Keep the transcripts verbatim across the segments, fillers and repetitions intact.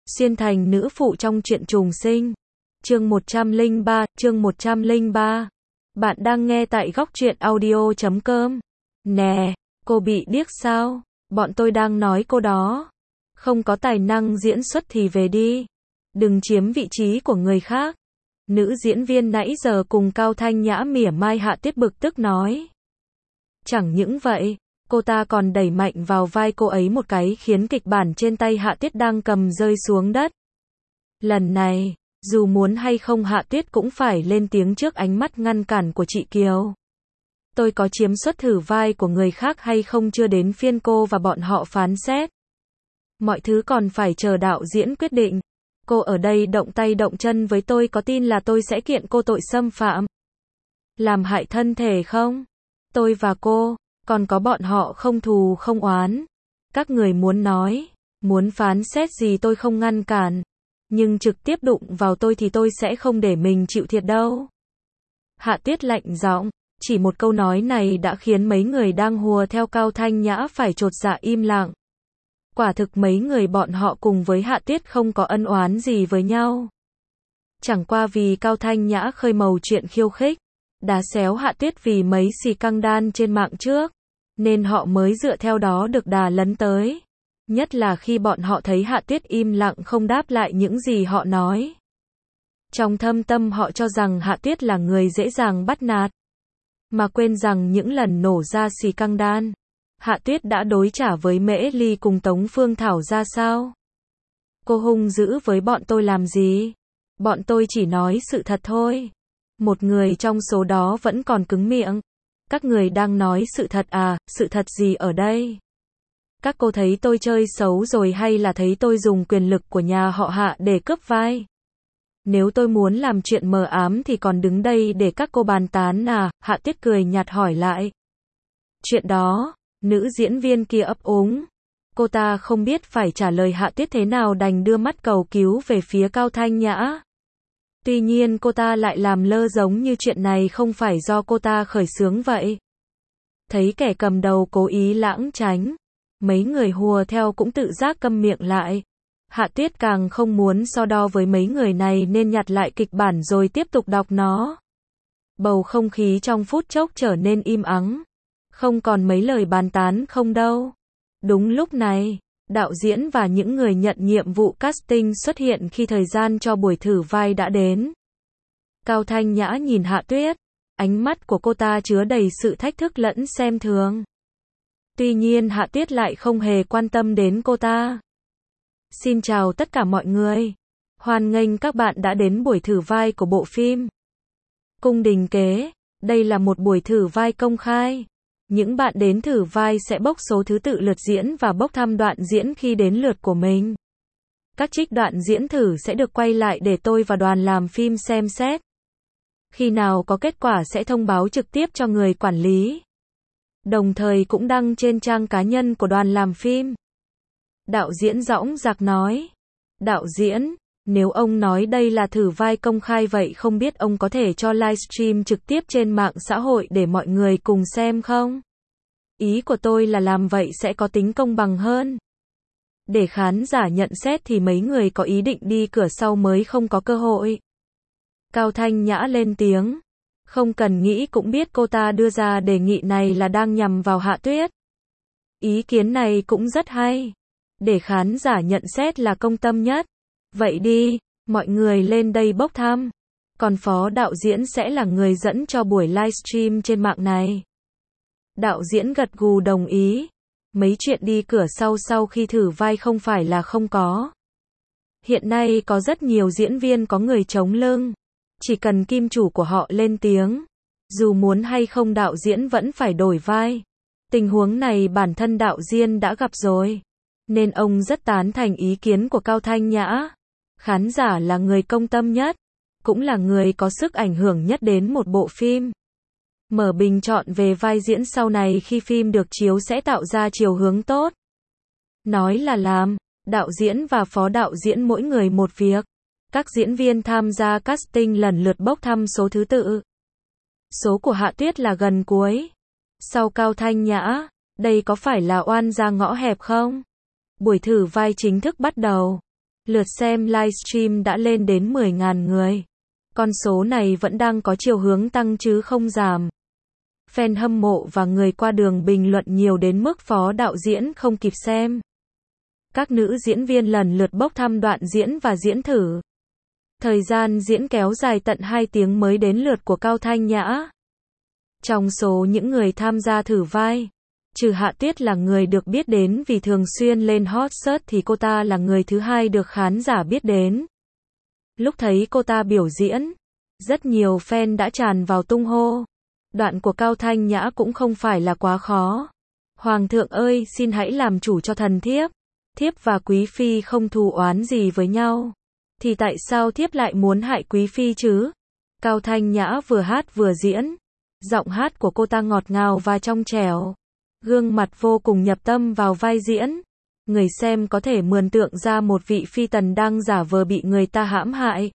Xuyên thành nữ phụ trong truyện trùng sinh. Chương một trăm lẻ ba, chương một trăm lẻ ba. Bạn đang nghe tại góc truyện audio chấm com. Nè, cô bị điếc sao? Bọn tôi đang nói cô đó. Không có tài năng diễn xuất thì về đi. Đừng chiếm vị trí của người khác. Nữ diễn viên nãy giờ cùng Cao Thanh Nhã mỉa mai Hạ Tuyết bực tức nói. Chẳng những vậy, cô ta còn đẩy mạnh vào vai cô ấy một cái khiến kịch bản trên tay Hạ Tuyết đang cầm rơi xuống đất. Lần này, dù muốn hay không Hạ Tuyết cũng phải lên tiếng trước ánh mắt ngăn cản của chị Kiều. Tôi có chiếm suất thử vai của người khác hay không chưa đến phiên cô và bọn họ phán xét. Mọi thứ còn phải chờ đạo diễn quyết định. Cô ở đây động tay động chân với tôi có tin là tôi sẽ kiện cô tội xâm phạm, làm hại thân thể không? Tôi và cô, còn có bọn họ không thù không oán. Các người muốn nói, muốn phán xét gì tôi không ngăn cản. Nhưng trực tiếp đụng vào tôi thì tôi sẽ không để mình chịu thiệt đâu. Hạ Tuyết lạnh giọng, chỉ một câu nói này đã khiến mấy người đang hùa theo Cao Thanh Nhã phải chột dạ im lặng. Quả thực mấy người bọn họ cùng với Hạ Tuyết không có ân oán gì với nhau. Chẳng qua vì Cao Thanh Nhã khơi mào chuyện khiêu khích, đá xéo Hạ Tuyết vì mấy xì căng đan trên mạng trước, nên họ mới dựa theo đó được đà lấn tới. Nhất là khi bọn họ thấy Hạ Tuyết im lặng không đáp lại những gì họ nói. Trong thâm tâm họ cho rằng Hạ Tuyết là người dễ dàng bắt nạt, mà quên rằng những lần nổ ra xì căng đan, Hạ Tuyết đã đối trả với Mễ Ly cùng Tống Phương Thảo ra sao. Cô hung dữ với bọn tôi làm gì? Bọn tôi chỉ nói sự thật thôi. Một người trong số đó vẫn còn cứng miệng. Các người đang nói sự thật à, sự thật gì ở đây? Các cô thấy tôi chơi xấu rồi hay là thấy tôi dùng quyền lực của nhà họ Hạ để cướp vai? Nếu tôi muốn làm chuyện mờ ám thì còn đứng đây để các cô bàn tán à? Hạ Tuyết cười nhạt hỏi lại. Chuyện đó, nữ diễn viên kia ấp úng. Cô ta không biết phải trả lời Hạ Tuyết thế nào đành đưa mắt cầu cứu về phía Cao Thanh Nhã. Tuy nhiên cô ta lại làm lơ giống như chuyện này không phải do cô ta khởi xướng vậy. Thấy kẻ cầm đầu cố ý lãng tránh, mấy người hùa theo cũng tự giác câm miệng lại. Hạ Tuyết càng không muốn so đo với mấy người này nên nhặt lại kịch bản rồi tiếp tục đọc nó. Bầu không khí trong phút chốc trở nên im ắng. Không còn mấy lời bàn tán không đâu. Đúng lúc này, đạo diễn và những người nhận nhiệm vụ casting xuất hiện khi thời gian cho buổi thử vai đã đến. Cao Thanh Nhã nhìn Hạ Tuyết, ánh mắt của cô ta chứa đầy sự thách thức lẫn xem thường. Tuy nhiên Hạ Tuyết lại không hề quan tâm đến cô ta. Xin chào tất cả mọi người. Hoan nghênh các bạn đã đến buổi thử vai của bộ phim Cung Đình Kế. Đây là một buổi thử vai công khai. Những bạn đến thử vai sẽ bốc số thứ tự lượt diễn và bốc thăm đoạn diễn khi đến lượt của mình. Các trích đoạn diễn thử sẽ được quay lại để tôi và đoàn làm phim xem xét. Khi nào có kết quả sẽ thông báo trực tiếp cho người quản lý. Đồng thời cũng đăng trên trang cá nhân của đoàn làm phim. Đạo diễn dõng dạc nói. Đạo diễn, nếu ông nói đây là thử vai công khai vậy không biết ông có thể cho livestream trực tiếp trên mạng xã hội để mọi người cùng xem không? Ý của tôi là làm vậy sẽ có tính công bằng hơn. Để khán giả nhận xét thì mấy người có ý định đi cửa sau mới không có cơ hội. Cao Thanh Nhã lên tiếng. Không cần nghĩ cũng biết cô ta đưa ra đề nghị này là đang nhằm vào Hạ Tuyết. Ý kiến này cũng rất hay. Để khán giả nhận xét là công tâm nhất. Vậy đi, mọi người lên đây bốc thăm. Còn phó đạo diễn sẽ là người dẫn cho buổi livestream trên mạng này. Đạo diễn gật gù đồng ý. Mấy chuyện đi cửa sau sau khi thử vai không phải là không có. Hiện nay có rất nhiều diễn viên có người chống lưng. Chỉ cần kim chủ của họ lên tiếng. Dù muốn hay không đạo diễn vẫn phải đổi vai. Tình huống này bản thân đạo diễn đã gặp rồi. Nên ông rất tán thành ý kiến của Cao Thanh Nhã. Khán giả là người công tâm nhất. Cũng là người có sức ảnh hưởng nhất đến một bộ phim. Mở bình chọn về vai diễn sau này khi phim được chiếu sẽ tạo ra chiều hướng tốt. Nói là làm, đạo diễn và phó đạo diễn mỗi người một việc. Các diễn viên tham gia casting lần lượt bốc thăm số thứ tự. Số của Hạ Tuyết là gần cuối. Sau Cao Thanh Nhã, đây có phải là oan ra ngõ hẹp không? Buổi thử vai chính thức bắt đầu. Lượt xem livestream đã lên đến mười nghìn người. Con số này vẫn đang có chiều hướng tăng chứ không giảm. Fan hâm mộ và người qua đường bình luận nhiều đến mức phó đạo diễn không kịp xem. Các nữ diễn viên lần lượt bốc thăm đoạn diễn và diễn thử. Thời gian diễn kéo dài tận hai tiếng mới đến lượt của Cao Thanh Nhã. Trong số những người tham gia thử vai, trừ Hạ Tuyết là người được biết đến vì thường xuyên lên hot search thì cô ta là người thứ hai được khán giả biết đến. Lúc thấy cô ta biểu diễn, rất nhiều fan đã tràn vào tung hô. Đoạn của Cao Thanh Nhã cũng không phải là quá khó. Hoàng thượng ơi, xin hãy làm chủ cho thần thiếp. Thiếp và quý phi không thù oán gì với nhau. Thì tại sao thiếp lại muốn hại quý phi chứ? Cao Thanh Nhã vừa hát vừa diễn. Giọng hát của cô ta ngọt ngào và trong trẻo. Gương mặt vô cùng nhập tâm vào vai diễn. Người xem có thể mường tượng ra một vị phi tần đang giả vờ bị người ta hãm hại.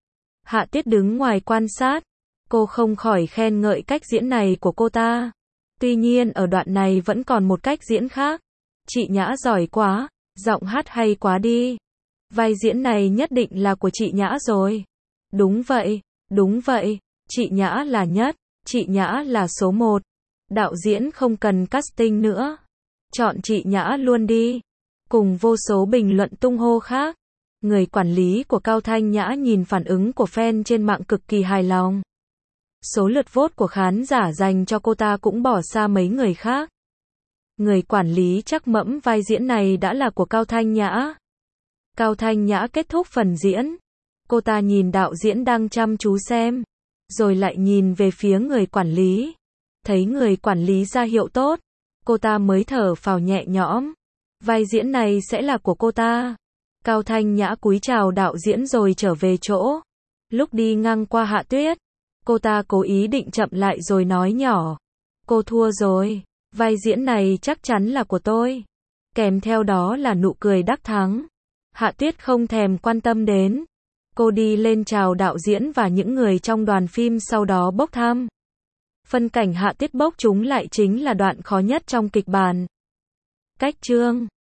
Hạ Tuyết đứng ngoài quan sát. Cô không khỏi khen ngợi cách diễn này của cô ta. Tuy nhiên ở đoạn này vẫn còn một cách diễn khác. Chị Nhã giỏi quá, giọng hát hay quá đi. Vai diễn này nhất định là của chị Nhã rồi. Đúng vậy, đúng vậy, chị Nhã là nhất, chị Nhã là số một. Đạo diễn không cần casting nữa. Chọn chị Nhã luôn đi. Cùng vô số bình luận tung hô khác. Người quản lý của Cao Thanh Nhã nhìn phản ứng của fan trên mạng cực kỳ hài lòng. Số lượt vote của khán giả dành cho cô ta cũng bỏ xa mấy người khác. Người quản lý chắc mẫm vai diễn này đã là của Cao Thanh Nhã. Cao Thanh Nhã kết thúc phần diễn. Cô ta nhìn đạo diễn đang chăm chú xem. Rồi lại nhìn về phía người quản lý. Thấy người quản lý ra hiệu tốt. Cô ta mới thở phào nhẹ nhõm. Vai diễn này sẽ là của cô ta. Cao Thanh Nhã cúi chào đạo diễn rồi trở về chỗ. Lúc đi ngang qua Hạ Tuyết, cô ta cố ý định chậm lại rồi nói nhỏ. Cô thua rồi. Vai diễn này chắc chắn là của tôi. Kèm theo đó là nụ cười đắc thắng. Hạ Tuyết không thèm quan tâm đến. Cô đi lên chào đạo diễn và những người trong đoàn phim sau đó bốc thăm. Phân cảnh Hạ Tuyết bốc chúng lại chính là đoạn khó nhất trong kịch bản. Cách chương